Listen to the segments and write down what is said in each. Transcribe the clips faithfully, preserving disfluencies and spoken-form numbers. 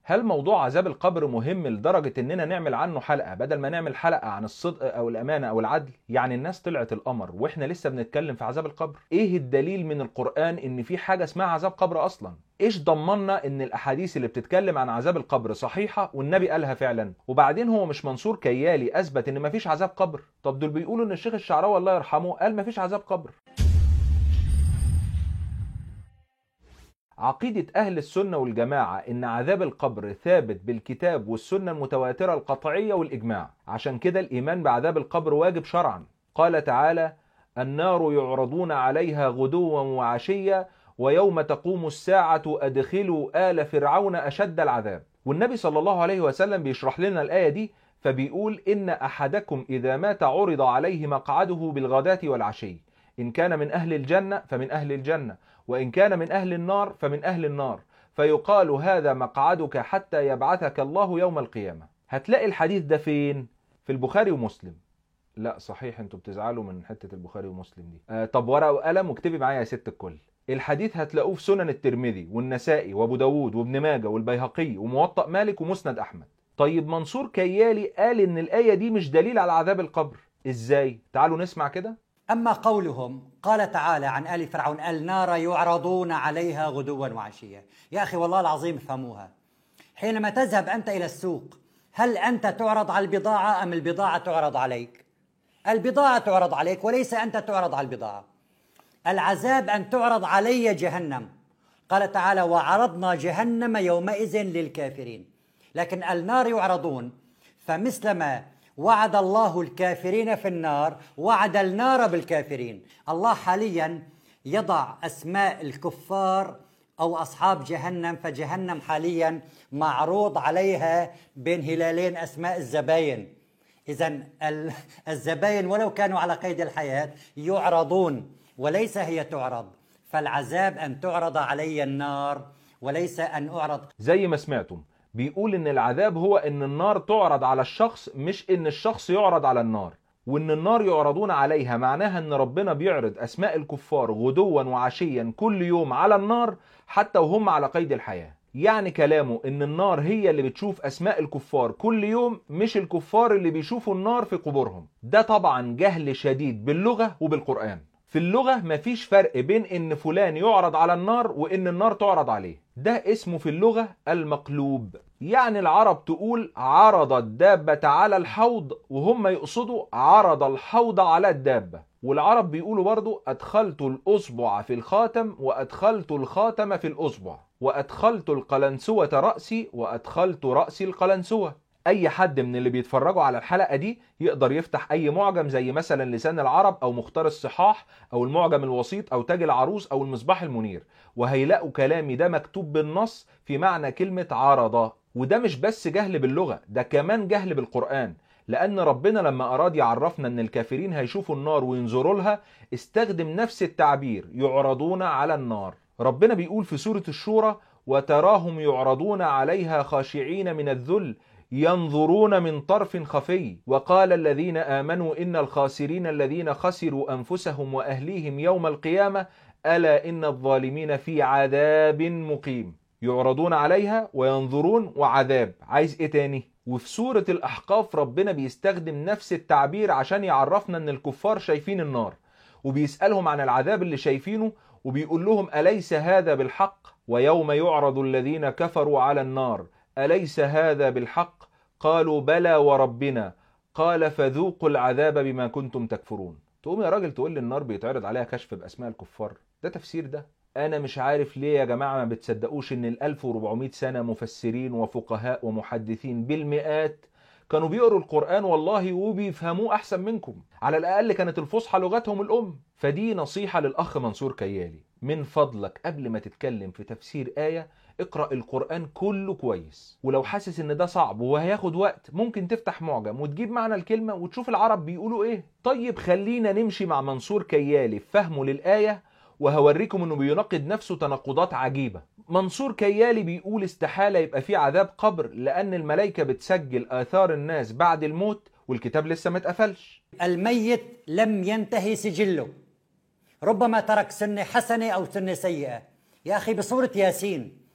هل موضوع عذاب القبر مهم لدرجة اننا نعمل عنه حلقة بدل ما نعمل حلقة عن الصدق او الامانة او العدل؟ يعني الناس طلعت القمر واحنا لسه بنتكلم في عذاب القبر؟ ايه الدليل من القرآن ان في حاجة اسمها عذاب قبر اصلا؟ ايش ضمننا ان الاحاديث اللي بتتكلم عن عذاب القبر صحيحة والنبي قالها فعلا؟ وبعدين هو مش منصور كيالي اثبت ان مفيش عذاب قبر؟ طب دول بيقولوا ان الشيخ الشعراوي الله يرحمه قال مفيش عذاب قبر. عقيدة أهل السنة والجماعة إن عذاب القبر ثابت بالكتاب والسنة المتواترة القطعية والإجماع، عشان كده الإيمان بعذاب القبر واجب شرعا. قال تعالى: النار يعرضون عليها غدوا وعشيا ويوم تقوم الساعة أدخلوا آل فرعون أشد العذاب. والنبي صلى الله عليه وسلم بيشرح لنا الآية دي فبيقول: إن أحدكم إذا مات عرض عليه مقعده بالغداة والعشي، إن كان من أهل الجنة فمن أهل الجنة، وإن كان من أهل النار فمن أهل النار، فيقال هذا مقعدك حتى يبعثك الله يوم القيامة. هتلاقي الحديث ده فين؟ في البخاري ومسلم. لا صحيح، انتوا بتزعلوا من حتة البخاري ومسلم دي. آه طب ورقة وقلم واكتبي معايا يا ست الكل. الحديث هتلاقوه في سنن الترمذي والنسائي وابو داود وابن ماجه والبيهقي وموطأ مالك ومسند أحمد. طيب منصور كيالي قال إن الآية دي مش دليل على عذاب القبر، إزاي؟ تعالوا نسمع كده. أما قولهم قال تعالى عن آل فرعون: النار يعرضون عليها غدوا وعشيا. يا أخي والله العظيم افهموها. حينما تذهب أنت إلى السوق، هل أنت تعرض على البضاعة أم البضاعة تعرض عليك؟ البضاعة تعرض عليك وليس أنت تعرض على البضاعة. العذاب أن تعرض علي جهنم. قال تعالى: وعرضنا جهنم يومئذ للكافرين. لكن النار يعرضون، فمثلما وعد الله الكافرين في النار وعد النار بالكافرين. الله حاليا يضع أسماء الكفار أو أصحاب جهنم، فجهنم حاليا معروض عليها بين هلالين أسماء الزباين. إذن الزباين ولو كانوا على قيد الحياة يعرضون وليس هي تعرض. فالعذاب أن تعرض علي النار وليس أن أعرض. زي ما سمعتم بيقول ان العذاب هو ان النار تعرض على الشخص، مش ان الشخص يعرض على النار. وان النار يعرضون عليها معناها ان ربنا بيعرض اسماء الكفار غدوا وعشيا كل يوم على النار حتى وهم على قيد الحياة. يعني كلامه ان النار هي اللي بتشوف اسماء الكفار كل يوم، مش الكفار اللي بيشوفوا النار في قبورهم. ده طبعا جهل شديد باللغة وبالقرآن. في اللغة مفيش فرق بين ان فلان يعرض على النار وان النار تعرض عليه. ده اسمه في اللغة المقلوب. يعني العرب تقول عرض الدابة على الحوض وهم يقصدوا عرض الحوض على الدابة. والعرب بيقولوا برضو أدخلت الأصبع في الخاتم وأدخلت الخاتم في الأصبع، وأدخلت القلنسوة رأسي وأدخلت رأسي القلنسوة. أي حد من اللي بيتفرجوا على الحلقة دي يقدر يفتح أي معجم زي مثلا لسان العرب أو مختار الصحاح أو المعجم الوسيط أو تاج العروس أو المصباح المنير، وهيلاقوا كلامي ده مكتوب بالنص في معنى كلمة عرضة. وده مش بس جهل باللغة، ده كمان جهل بالقرآن. لأن ربنا لما أراد يعرفنا أن الكافرين هيشوفوا النار وينظروا لها استخدم نفس التعبير: يعرضون على النار. ربنا بيقول في سورة الشورى: وتراهم يعرضون عليها خاشعين من الذل ينظرون من طرف خفي وقال الذين آمنوا إن الخاسرين الذين خسروا أنفسهم وأهليهم يوم القيامة ألا إن الظالمين في عذاب مقيم. يعرضون عليها وينظرون وعذاب، عايز ايه تاني؟ وفي سورة الأحقاف ربنا بيستخدم نفس التعبير عشان يعرفنا ان الكفار شايفين النار، وبيسألهم عن العذاب اللي شايفينه وبيقول لهم أليس هذا بالحق؟ ويوم يعرض الذين كفروا على النار أليس هذا بالحق؟ قالوا بلى وربنا قال فذوقوا العذاب بما كنتم تكفرون. تقوم يا راجل تقول لي النار بيتعرض عليها كشف بأسماء الكفار؟ ده تفسير ده؟ أنا مش عارف ليه يا جماعة ما بتصدقوش إن الألف وربعمائة سنة مفسرين وفقهاء ومحدثين بالمئات كانوا بيقروا القرآن والله وبيفهموه أحسن منكم. على الأقل كانت الفصحى لغتهم الأم. فدي نصيحة للأخ منصور كيالي: من فضلك قبل ما تتكلم في تفسير آية اقرأ القرآن كله كويس. ولو حاسس إن ده صعب وهياخد وقت ممكن تفتح معجم وتجيب معنى الكلمة وتشوف العرب بيقولوا إيه. طيب خلينا نمشي مع منصور كيالي في فهمه للآية، وهوريكم انه بيناقض نفسه تناقضات عجيبة. منصور كيالي بيقول استحالة يبقى فيه عذاب قبر لأن الملائكة بتسجل آثار الناس بعد الموت والكتاب لسه ما اتقفلش. الميت لم ينتهي سجله، ربما ترك سنة حسنة أو سنة سيئة. يا أخي بسورة ياسين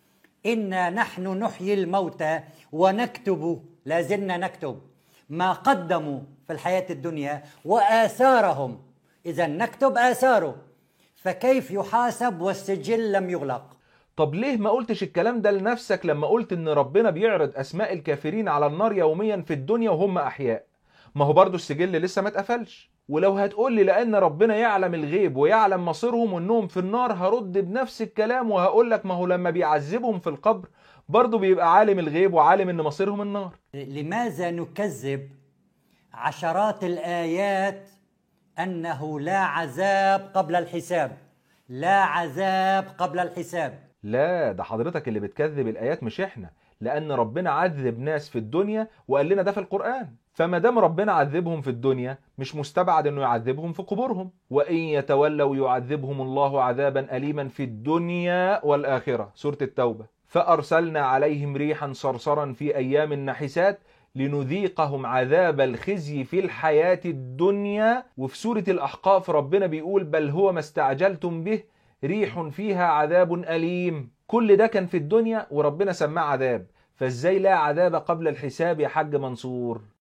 إنا نحن نحيي الموتى ونكتب، لازلنا نكتب ما قدموا في الحياة الدنيا وآثارهم. إذا نكتب آثاره، فكيف يحاسب والسجل لم يغلق؟ طب ليه ما قلتش الكلام ده لنفسك لما قلت ان ربنا بيعرض اسماء الكافرين على النار يوميا في الدنيا وهم احياء؟ ما هو برضو السجل لسه ما اتقفلش. ولو هتقول لي لان ربنا يعلم الغيب ويعلم مصيرهم وانهم في النار، هرد بنفس الكلام وهقول لك ما هو لما بيعذبهم في القبر برضو بيبقى عالم الغيب وعالم ان مصيرهم النار. لماذا نكذب عشرات الآيات أنه لا عذاب قبل الحساب؟ لا عذاب قبل الحساب. لا، ده حضرتك اللي بتكذب الآيات مش احنا، لأن ربنا عذب ناس في الدنيا وقال لنا ده في القرآن. فما دام ربنا عذبهم في الدنيا مش مستبعد انه يعذبهم في قبورهم. وإن يتولوا يعذبهم الله عذابا أليما في الدنيا والآخرة، سورة التوبة. فأرسلنا عليهم ريحا صرصرا في أيام نحسات لنذيقهم عذاب الخزي في الحياة الدنيا. وفي سورة الأحقاف ربنا بيقول بل هو ما استعجلتم به ريح فيها عذاب أليم. كل ده كان في الدنيا وربنا سماه عذاب، فازاي لا عذاب قبل الحساب يا حاج منصور؟